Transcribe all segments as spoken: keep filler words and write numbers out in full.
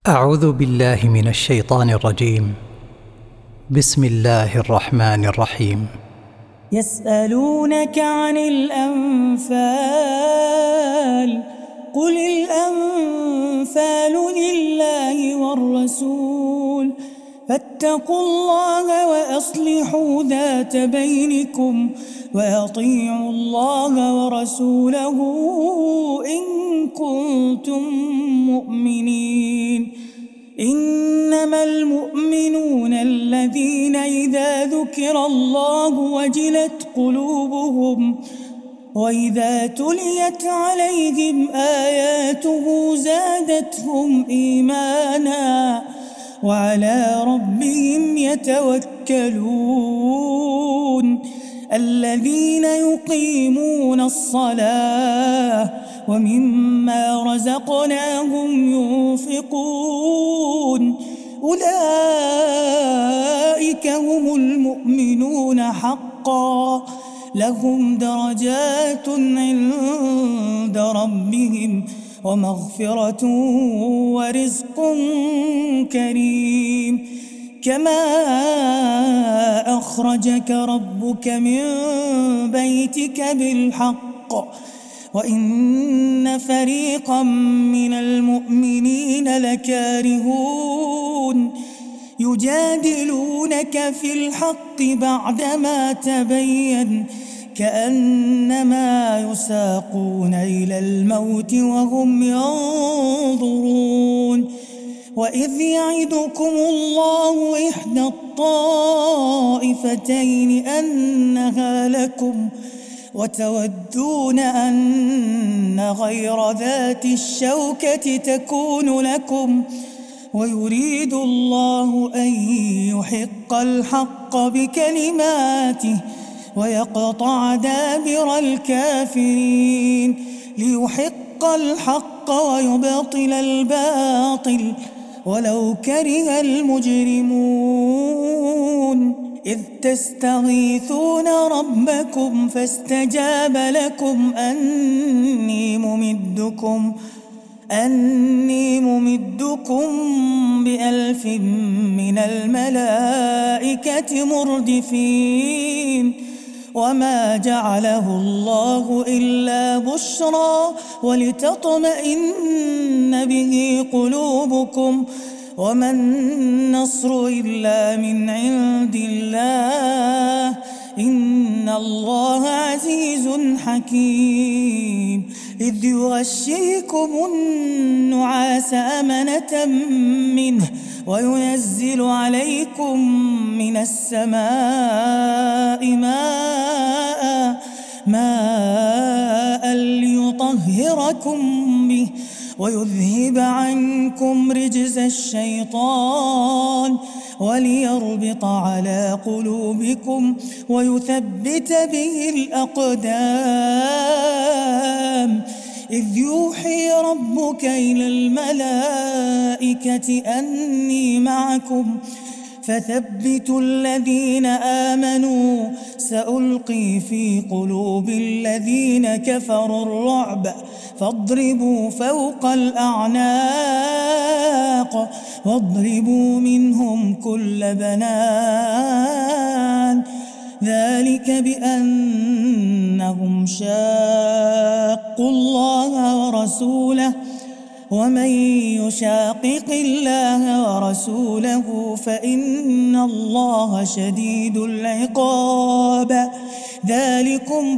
أعوذ بالله من الشيطان الرجيم. بسم الله الرحمن الرحيم. يسألونك عن الأنفال قل الأنفال لله والرسول فاتقوا الله وأصلحوا ذات بينكم وأطيعوا الله ورسوله إن كنتم مؤمنين. إنما المؤمنون الذين إذا ذكر الله وجلت قلوبهم وإذا تليت عليهم آياته زادتهم إيمانا وعلى ربهم يتوكلون. الذين يقيمون الصلاة ومما رزقناهم ينفقون أولئك هم المؤمنون حقا لهم درجات عند ربهم ومغفرة ورزق كريم. كما أخرجك ربك من بيتك بالحق وإن فريقا من المؤمنين لكارهون يجادلونك في الحق بعدما تبين كأنما يساقون إلى الموت وهم ينظرون. وإذ يعدكم الله إحدى الطائفتين أنها لكم وتودون أن غير ذات الشوكة تكون لكم ويريد الله أن يحق الحق بكلماته ويقطع دابر الكافرين ليحق الحق ويبطل الباطل ولو كره المجرمون. إذ تستغيثون ربكم فاستجاب لكم أني ممدكم أني ممدكم بألف من الملائكة مردفين. وما جعله الله إلا بشرى ولتطمئن به قلوبكم وما النصر إلا من عند الله إن الله عزيز حكيم. إذ يغشيكم النعاس أمنة منه وينزل عليكم من السماء ماء ماء ليطهركم به ويذهب عنكم رجز الشيطان وليربط على قلوبكم ويثبت به الأقدام. إذ يوحي ربك إلى الملائكة أني معكم فثبتوا الذين آمنوا سألقي في قلوب الذين كفروا الرعب فاضربوا فوق الأعناق واضربوا منهم كل بنان ذلك بأنهم شاقوا الله ورسوله ومن يشاقق الله ورسوله فإن الله شديد العقاب. ذلكم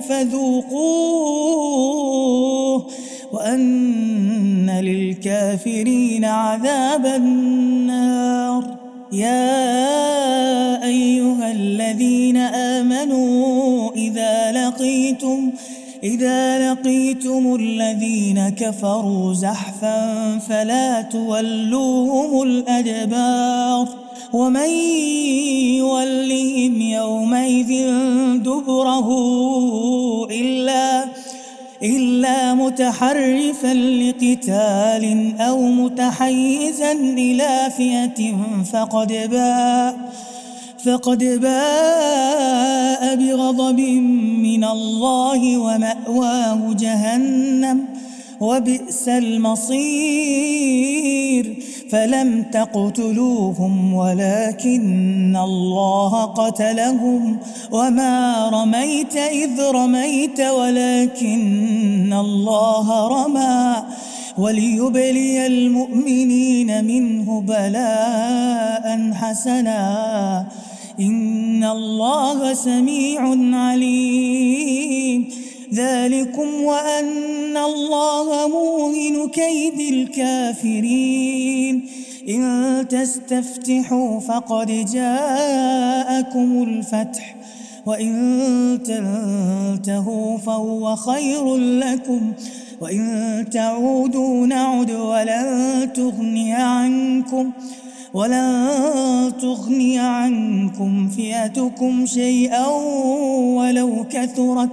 فذوقوه وأن للكافرين عذاب النار. يا أيها الذين آمنوا إذا لقيتم إذا لقيتم الذين كفروا زحفا فلا تولوهم الأدبار ومن يولهم يومئذ دبره إلا إلا متحرفا لقتال أو متحيزا إلى فئة فقد باء فقد باء بغضب من الله ومأواه جهنم وبئس المصير. فلم تقتلوهم ولكن الله قتلهم وما رميت إذ رميت ولكن الله رمى وليبلي المؤمنين منه بلاء حسنا إن الله سميع عليم. ذلكم وأن الله موهن كيد الكافرين. إن تستفتحوا فقد جاءكم الفتح وإن تنتهوا فهو خير لكم وإن تعودوا نعد ولن تغني عنكم ولن تغني عنكم فئتكم شيئا ولو كثرت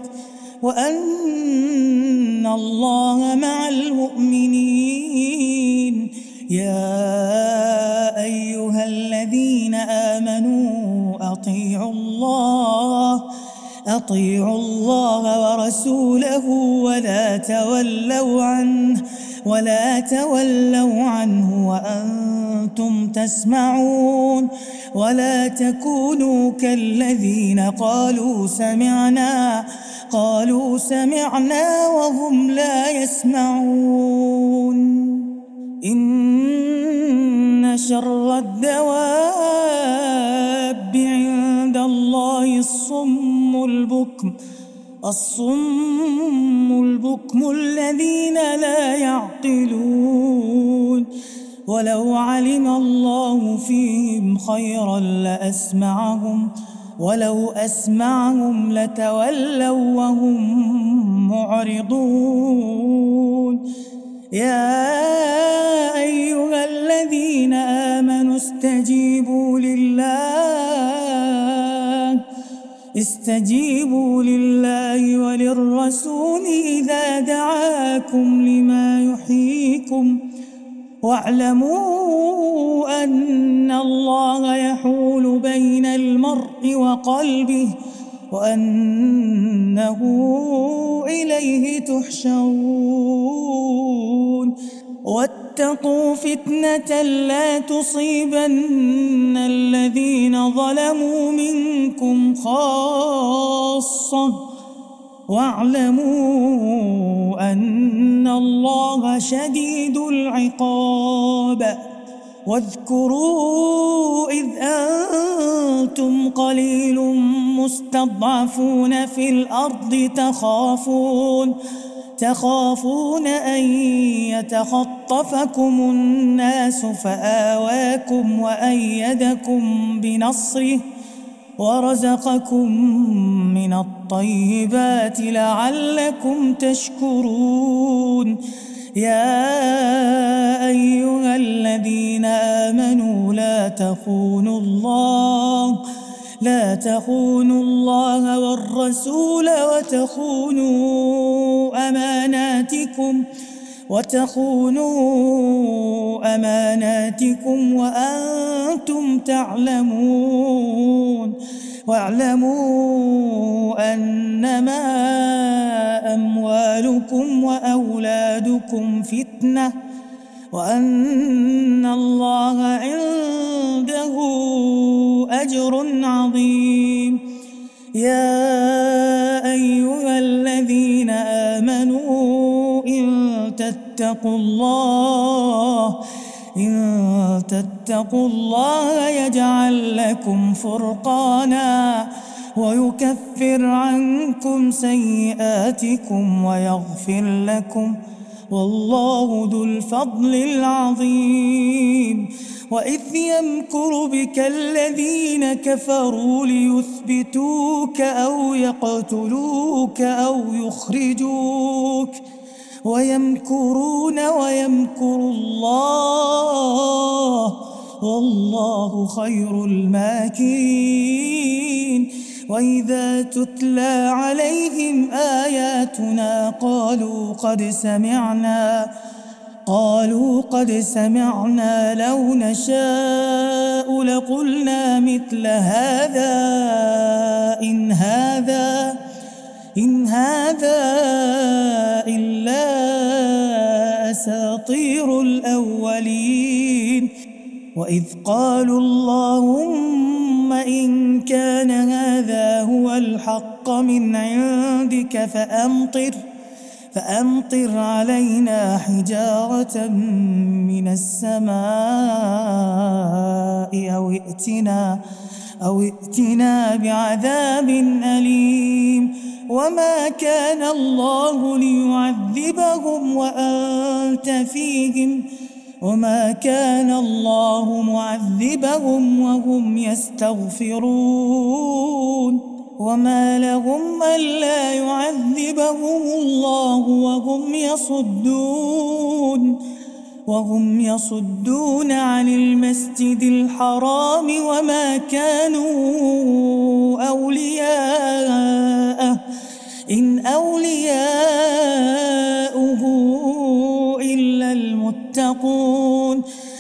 وأن الله مع المؤمنين. يا أيها الذين آمنوا أطيعوا الله أطيعوا الله ورسوله ولا تولوا عنه ولا تولوا عنه وأنتم تسمعون ولا تكونوا كالذين قالوا سمعنا قالوا سمعنا وهم لا يسمعون. إن شر الدواب عند الله الصم البكم الصم البكم الذين لا يعقلون. ولو علم الله فيهم خيرا لأسمعهم ولو أسمعهم لتولوا وهم معرضون. يا أيها الذين آمنوا استجيبوا لله استجيبوا لله وللرسول إذا دعاكم لما يحييكم واعلموا أن الله يحول بين المرء وقلبه وأنه إليه تحشرون. واتقوا فتنة لا تصيبن الذين ظلموا منكم خاصة واعلموا أن الله شديد العقاب. واذكروا إذ أنتم قليل مستضعفون في الأرض تخافون تخافون أن يتخطفكم الناس فآواكم وأيدكم بنصره ورزقكم من الطيبات لعلكم تشكرون. يا أيها الذين آمنوا لا تخونوا الله لا تخونوا الله والرسول وتخونوا أماناتكم وتخونوا أماناتكم وأنتم تعلمون. واعلموا أنما أموالكم وأولادكم فتنة وأن الله عنده أجر عظيم. يا أيها الذين آمنوا إن تتقوا الله إن تتقوا الله يجعل لكم فرقانا ويكفر عنكم سيئاتكم ويغفر لكم والله ذو الفضل العظيم. وإذ يمكر بك الذين كفروا ليثبتوك أو يقتلوك أو يخرجوك ويمكرون ويمكر الله والله خير الماكرين. وإذا تتلى عليهم آياتنا قالوا قد سمعنا قالوا قد سمعنا لو نشاء لقلنا مثل هذا إن هذا إن هذا إلا أساطير الأولين. وإذ قالوا اللهم إن كان هذا هو الحق من عندك فأمطر فأمطر علينا حجارة من السماء أو ائتنا أو ائتنا بعذاب أليم وما كان الله ليعذبهم وأنت فيهم وما كان الله معذبهم وهم يستغفرون وما لهم ألا يعذبهم الله وهم يصدون وهم يصدون عن المسجد الحرام وما كانوا أولياءه إن أولياؤه إلا المتقون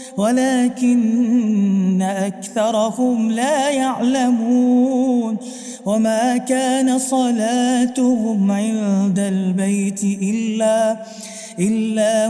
ولكن أكثرهم لا يعلمون وما كان صلاتهم عند البيت إلا إلا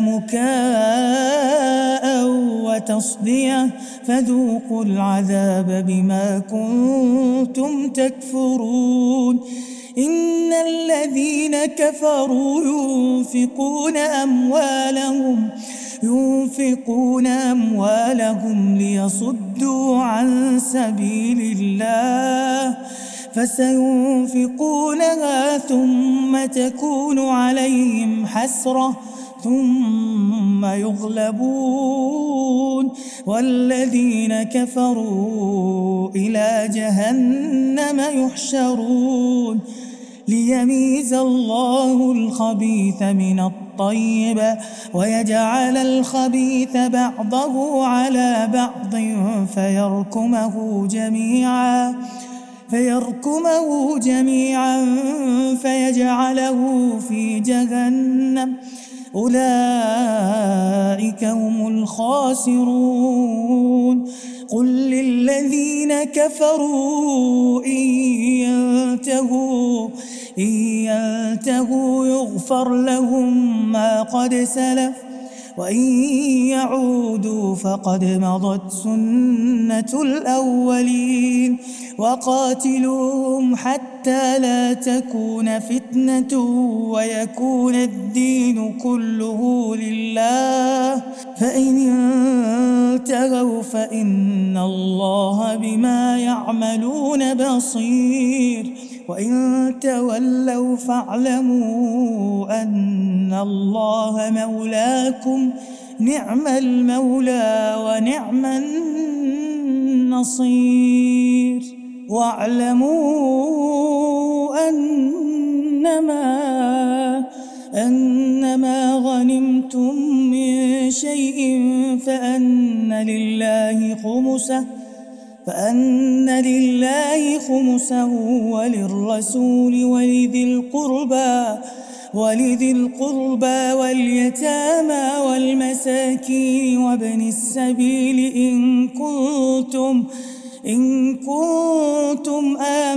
مكاء وتصدية فذوقوا العذاب بما كنتم تكفرون إن الذين كفروا ينفقون أموالهم ينفقون أموالهم ليصدوا عن سبيل الله فسينفقونها ثم تكون عليهم حسرة ثم يغلبون والذين كفروا إلى جهنم يحشرون ليميز الله الخبيث من الطيب ويجعل الخبيث بعضه على بعض فيركمه جميعا فيركمه جميعا فيجعله في جهنم أولئك هم الخاسرون قل للذين كفروا إن ينتهوا إن ينتهوا يغفر لهم ما قد سلف وإن يعودوا فقد مضت سنة الأولين وقاتلوهم حتى لا تكون فتنة ويكون الدين كله لله فإن انتهوا فإن الله بما يعملون بصير وإن تولوا فاعلموا أن الله مولاكم نعم المولى ونعم النصير واعلموا أنما أنما غنمتم من شيء فأن لله خمسه فأن لله خمسه وللرسول ولذي القربى ولذي القربى واليتامى والمساكين وابن السبيل إن كنتم إن كنتم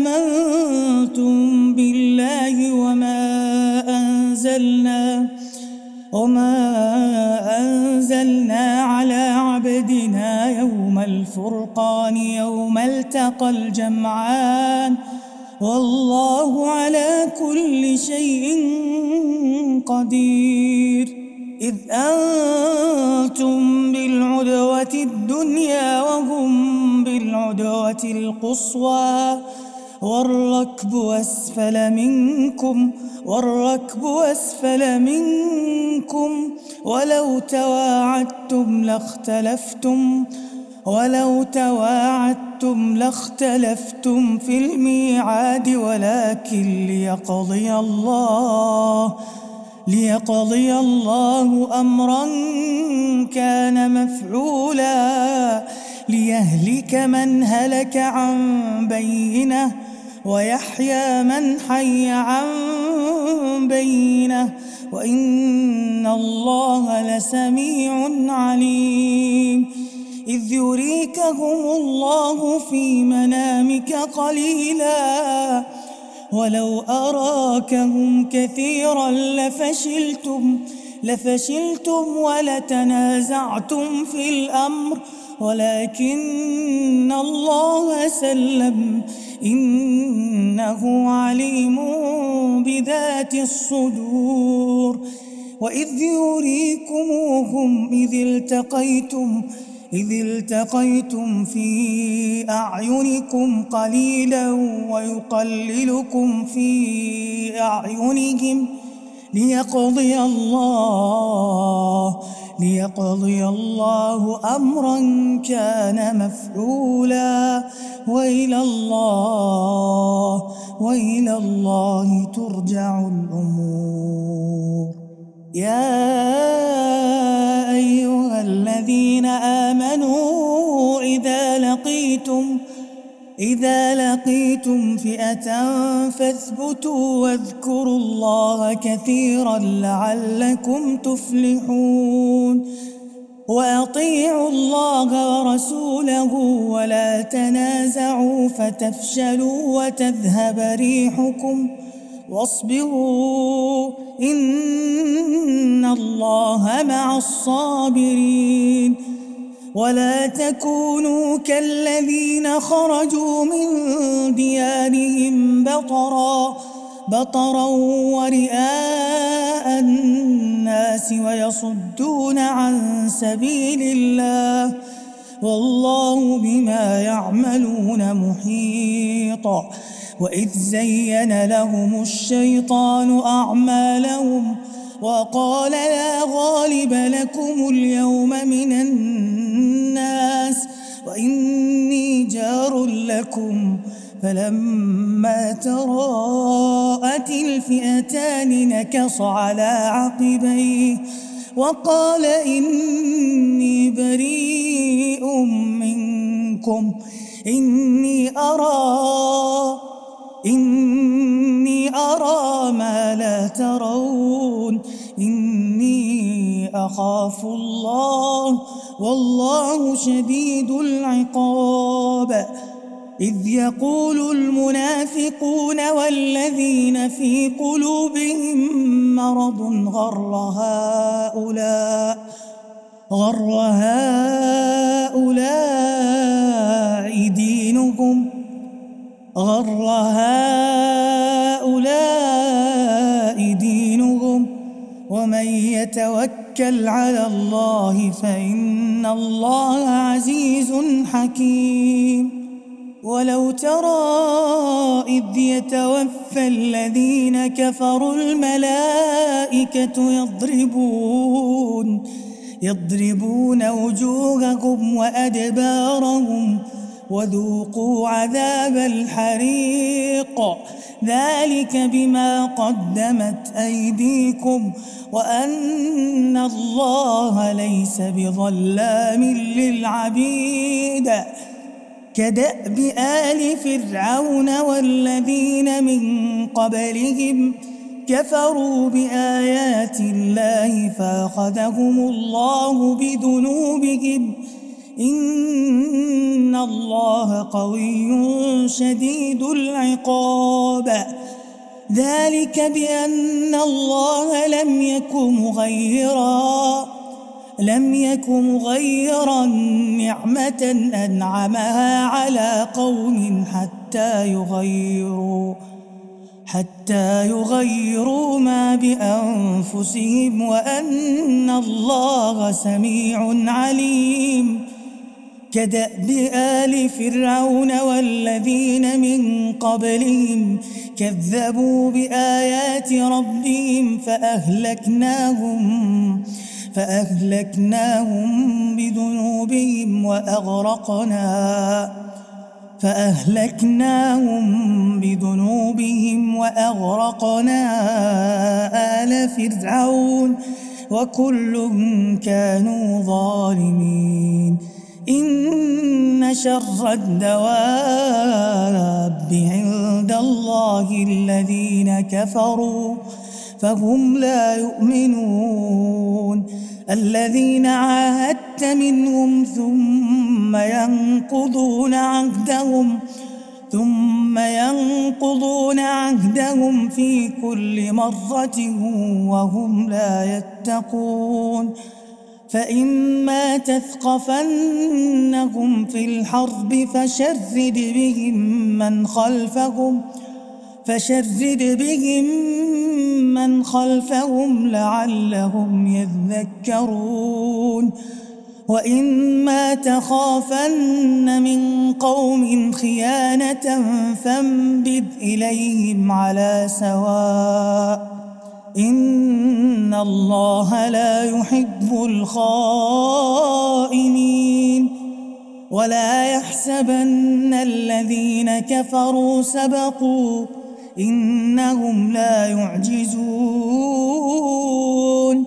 آمنتم بالله وما أنزلنا وما أنزلنا على عبدنا يوم الفرقان يوم التقى الجمعان والله على كل شيء قدير إذ أنتم بالعدوة الدنيا وهم بالعدوة القصوى والركب أسفل منكم والركب أسفل منكم ولو تواعدتم لاختلفتم ولو تواعدتم لاختلفتم في الميعاد ولكن ليقضي الله ليقضي الله أمرا كان مفعولا ليهلك من هلك عن بينه ويحيى من حي عن بينه وإن الله لسميع عليم إذ يريكهم الله في منامك قليلا ولو أراكهم كثيرا لفشلتم لفشلتم ولتنازعتم في الأمر ولكن الله سلم إنه عليم بذات الصدور. وإذ يريكموهم إذ التقيتم إذ التقيتم في أعينكم قليلا ويقللكم في أعينهم ليقضي الله ليقضي الله أمرا كان مفعولا وإلى الله وإلى الله ترجع الأمور. يا أيها الذين آمنوا إذا لقيتم إذا لقيتم فئة فاثبتوا واذكروا الله كثيرا لعلكم تفلحون. وأطيعوا الله ورسوله ولا تنازعوا فتفشلوا وتذهب ريحكم واصبروا إن الله مع الصابرين. ولا تكونوا كالذين خرجوا من ديارهم بطرا بطرا ورئاء الناس ويصدون عن سبيل الله والله بما يعملون محيط. وإذ زين لهم الشيطان أعمالهم وقال لا غالب لكم اليوم من الناس وإني جار لكم فلما تراءت الفئتان نكص على عقبيه وقال إني بريء منكم إني أرى إني أرى ما لا ترون إني أخاف الله والله شديد العقاب. إذ يقول المنافقون والذين في قلوبهم مرض غر هؤلاء غر هؤلاء دينهم غر هؤلاء دينهم ومن يتوكل على الله فإن الله عزيز حكيم. ولو ترى إذ يتوفى الذين كفروا الملائكة يضربون يضربون وجوههم وأدبارهم وذوقوا عذاب الحريق ذلك بما قدمت أيديكم وأن الله ليس بظلام للعبيد. كدأب آل فرعون والذين من قبلهم كفروا بآيات الله فأخذهم الله بذنوبهم إن الله قوي شديد العقاب. ذلك بأن الله لم يكن مغيرا لم يكن مغيرا نعمة أنعمها على قوم حتى يغيروا حتى يغيروا ما بأنفسهم وأن الله سميع عليم. كدأب آل فرعون والذين من قبلهم كذبوا بآيات ربهم فأهلكناهم فأهلكناهم بذنوبهم وأغرقنا فأهلكناهم بذنوبهم وأغرقنا آل فرعون وكل كانوا ظالمين. إن شر الدواب عند الله الذين كفروا فهم لا يؤمنون. الذين عاهدت منهم ثم ينقضون عهدهم ثم ينقضون عهدهم في كل مرة وهم لا يتقون. فإما تثقفنهم في الحرب فشرد بهم من خلفهم فشرد بهم من خلفهم لعلهم يذكرون وإما تخافن من قوم خيانة فانبذ إليهم على سواء إن الله لا يحب الخائنين ولا يحسبن الذين كفروا سبقوا إنهم لا يعجزون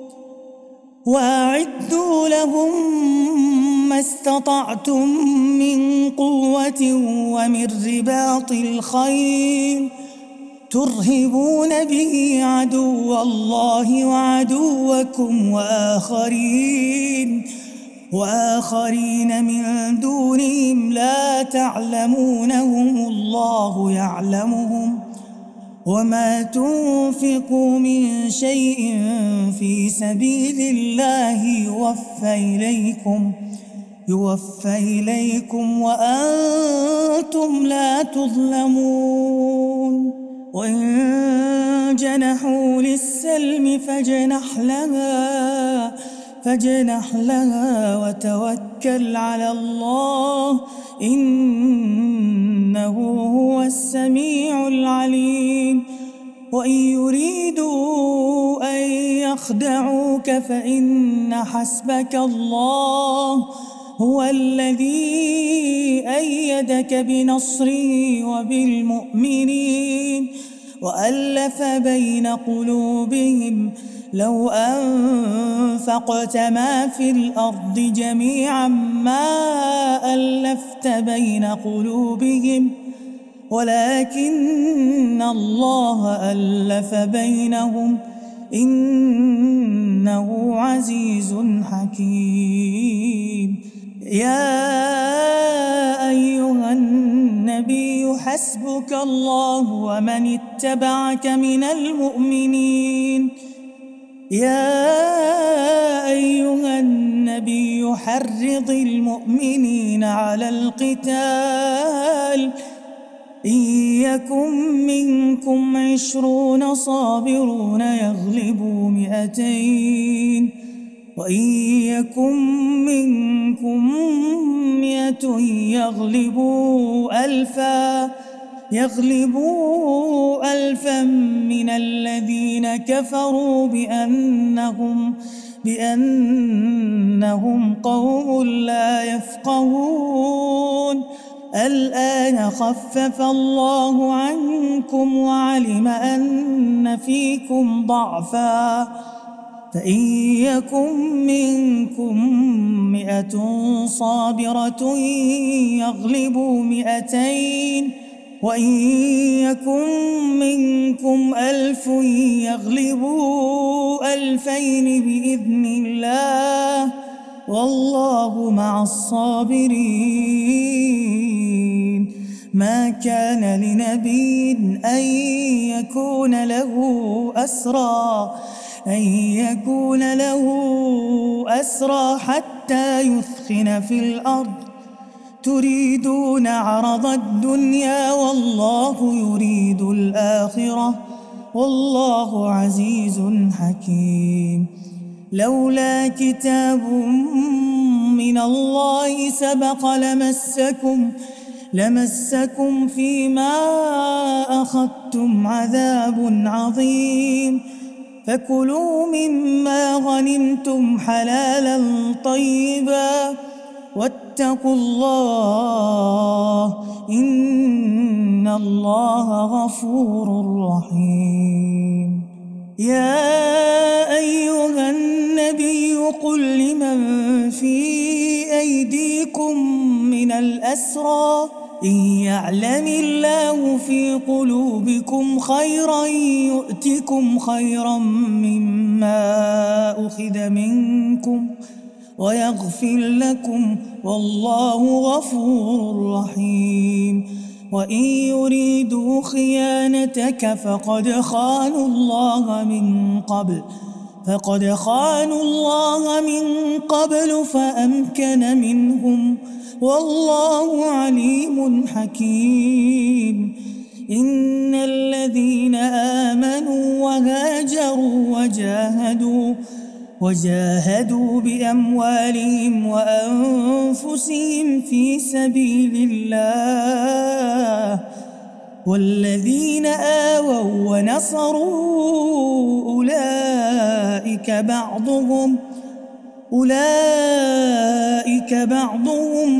وأعدوا لهم ما استطعتم من قوة ومن رباط الخيل ترهبون به عدو الله وعدوكم وآخرين وآخرين من دونهم لا تعلمونهم الله يعلمهم وما تنفقوا من شيء في سبيل الله يوفى إليكم يوفى إليكم وأنتم لا تظلمون وإن جنحوا للسلم فاجنح لها فاجنح لها وتوكل على الله إنه هو السميع العليم وإن يريدوا أن يخدعوك فإن حسبك الله هو الذي أيدك بنصره وبالمؤمنين وألف بين قلوبهم لو أنفقت ما في الأرض جميعا ما ألفت بين قلوبهم ولكن الله ألف بينهم إنه عزيز حكيم يا أيها النبي حسبك الله ومن اتبعك من المؤمنين يا أيها النبي حرض المؤمنين على القتال إن يكن منكم عشرون صابرون يغلبوا مئتين وإن يكن منكم مئة يغلبوا ألفا يغلبوا ألفا من الذين كفروا بأنهم بأنهم قوم لا يفقهون الآن خفف الله عنكم وعلم أن فيكم ضعفا فإن يكن منكم مئة صابرة يغلبوا مئتين وإن يكن منكم ألف يغلبوا ألفين بإذن الله والله مع الصابرين ما كان لنبي أن يكون له أسرى أن يكون له أسرى حتى يثخن في الأرض تريدون عرض الدنيا والله يريد الآخرة والله عزيز حكيم لولا كتاب من الله سبق لمسكم لمسكم فيما أخذتم عذاب عظيم فكلوا مما غنمتم حلالا طيبا واتقوا الله إن الله غفور رحيم يا أيها النبي قل لمن في أيديكم من الأسرى إن يعلم الله في قلوبكم خيرا يؤتكم خيرا مما أخذ منكم ويغفر لكم والله غفور رحيم وإن يريدوا خيانتك فقد خانوا الله من قبل فقد خانوا الله من قبل فأمكن منهم والله عليم حكيم. إن الذين آمنوا وهاجروا وجاهدوا وجاهدوا بأموالهم وأنفسهم في سبيل الله والذين آووا ونصروا أولئك بعضهم أولئك بعضهم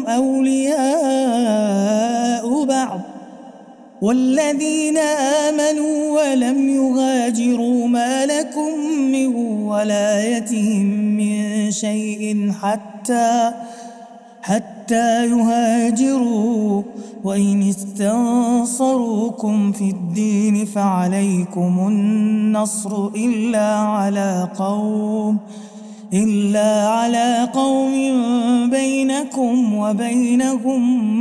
أولياء بعض والذين آمنوا ولم يهاجروا ما لكم من ولايتهم من شيء حتى حتى يهاجروا وإن استنصروكم في الدين فعليكم النصر إلا على قوم إلا على قوم بينكم وبينهم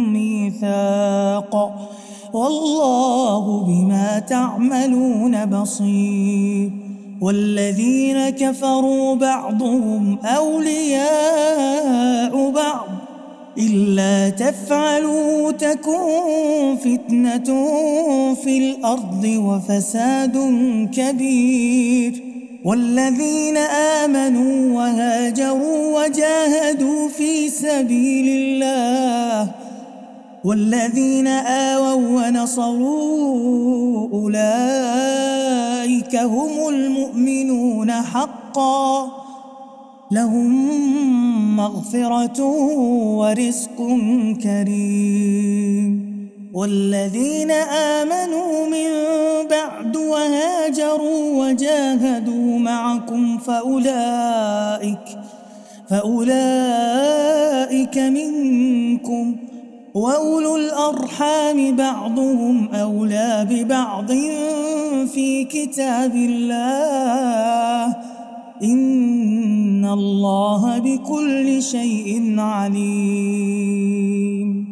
ميثاق والله بما تعملون بصير. والذين كفروا بعضهم أولياء بعض إلا تفعلوا تكن فتنة في الأرض وفساد كبير. والذين آمنوا وهاجروا وجاهدوا في سبيل الله والذين آووا ونصروا أولئك هم المؤمنون حقا لهم مغفرة ورزق كريم. والذين آمنوا من بعد وهاجروا وجاهدوا معكم فأولئك فأولئك منكم وأولو الأرحام بعضهم أولى ببعض في كتاب الله إن الله بكل شيء عليم.